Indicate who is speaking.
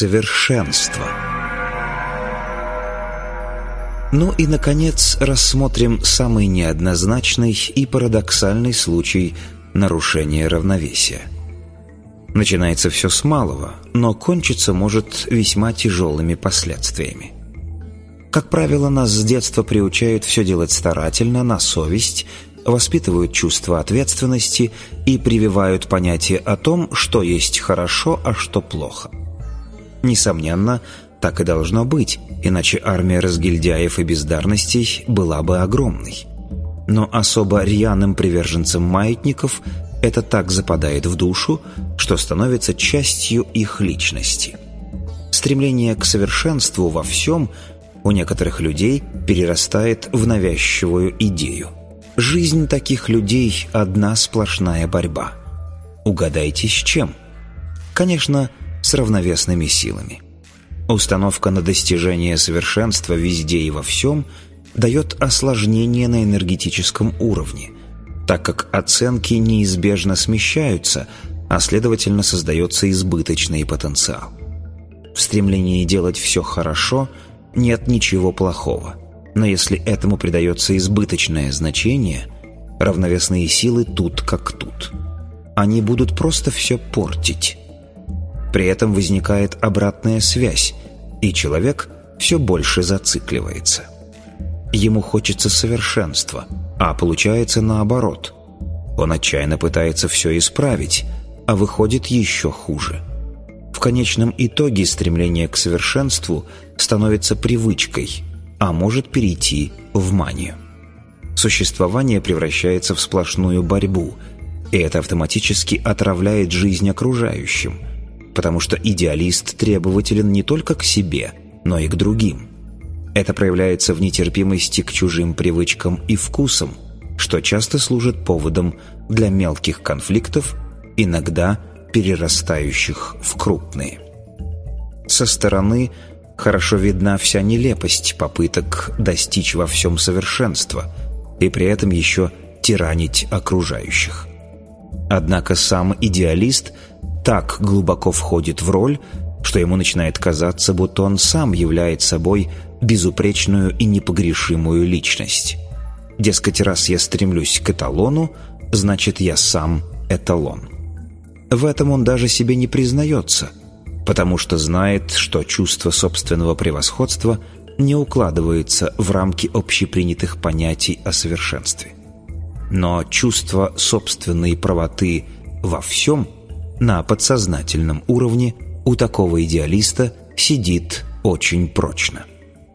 Speaker 1: совершенство. Ну и, наконец, рассмотрим самый неоднозначный и парадоксальный случай нарушения равновесия. Начинается все с малого, но кончиться может весьма тяжелыми последствиями. Как правило, нас с детства приучают все делать старательно, на совесть, воспитывают чувство ответственности и прививают понятие о том, что есть хорошо, а что плохо. Несомненно, так и должно быть, иначе армия разгильдяев и бездарностей была бы огромной. Но особо рьяным приверженцам маятников это так западает в душу, что становится частью их личности. Стремление к совершенству во всем у некоторых людей перерастает в навязчивую идею. Жизнь таких людей – одна сплошная борьба. Угадайте, с чем? Конечно, с равновесными силами. Установка на достижение совершенства везде и во всем дает осложнение на энергетическом уровне, так как оценки неизбежно смещаются, а следовательно создается избыточный потенциал. В стремлении делать все хорошо нет ничего плохого, но если этому придается избыточное значение, равновесные силы тут как тут. Они будут просто все портить. При этом возникает обратная связь, и человек все больше зацикливается. Ему хочется совершенства, а получается наоборот. Он отчаянно пытается все исправить, а выходит еще хуже. В конечном итоге стремление к совершенству становится привычкой, а может перейти в манию. Существование превращается в сплошную борьбу, и это автоматически отравляет жизнь окружающим, потому что идеалист требователен не только к себе, но и к другим. Это проявляется в нетерпимости к чужим привычкам и вкусам, что часто служит поводом для мелких конфликтов, иногда перерастающих в крупные. Со стороны хорошо видна вся нелепость попыток достичь во всем совершенства и при этом еще тиранить окружающих. Однако сам идеалист так глубоко входит в роль, что ему начинает казаться, будто он сам является собой безупречную и непогрешимую личность. Дескать, раз я стремлюсь к эталону, значит, я сам эталон. В этом он даже себе не признается, потому что знает, что чувство собственного превосходства не укладывается в рамки общепринятых понятий о совершенстве. Но чувство собственной правоты во всем на подсознательном уровне у такого идеалиста сидит очень прочно.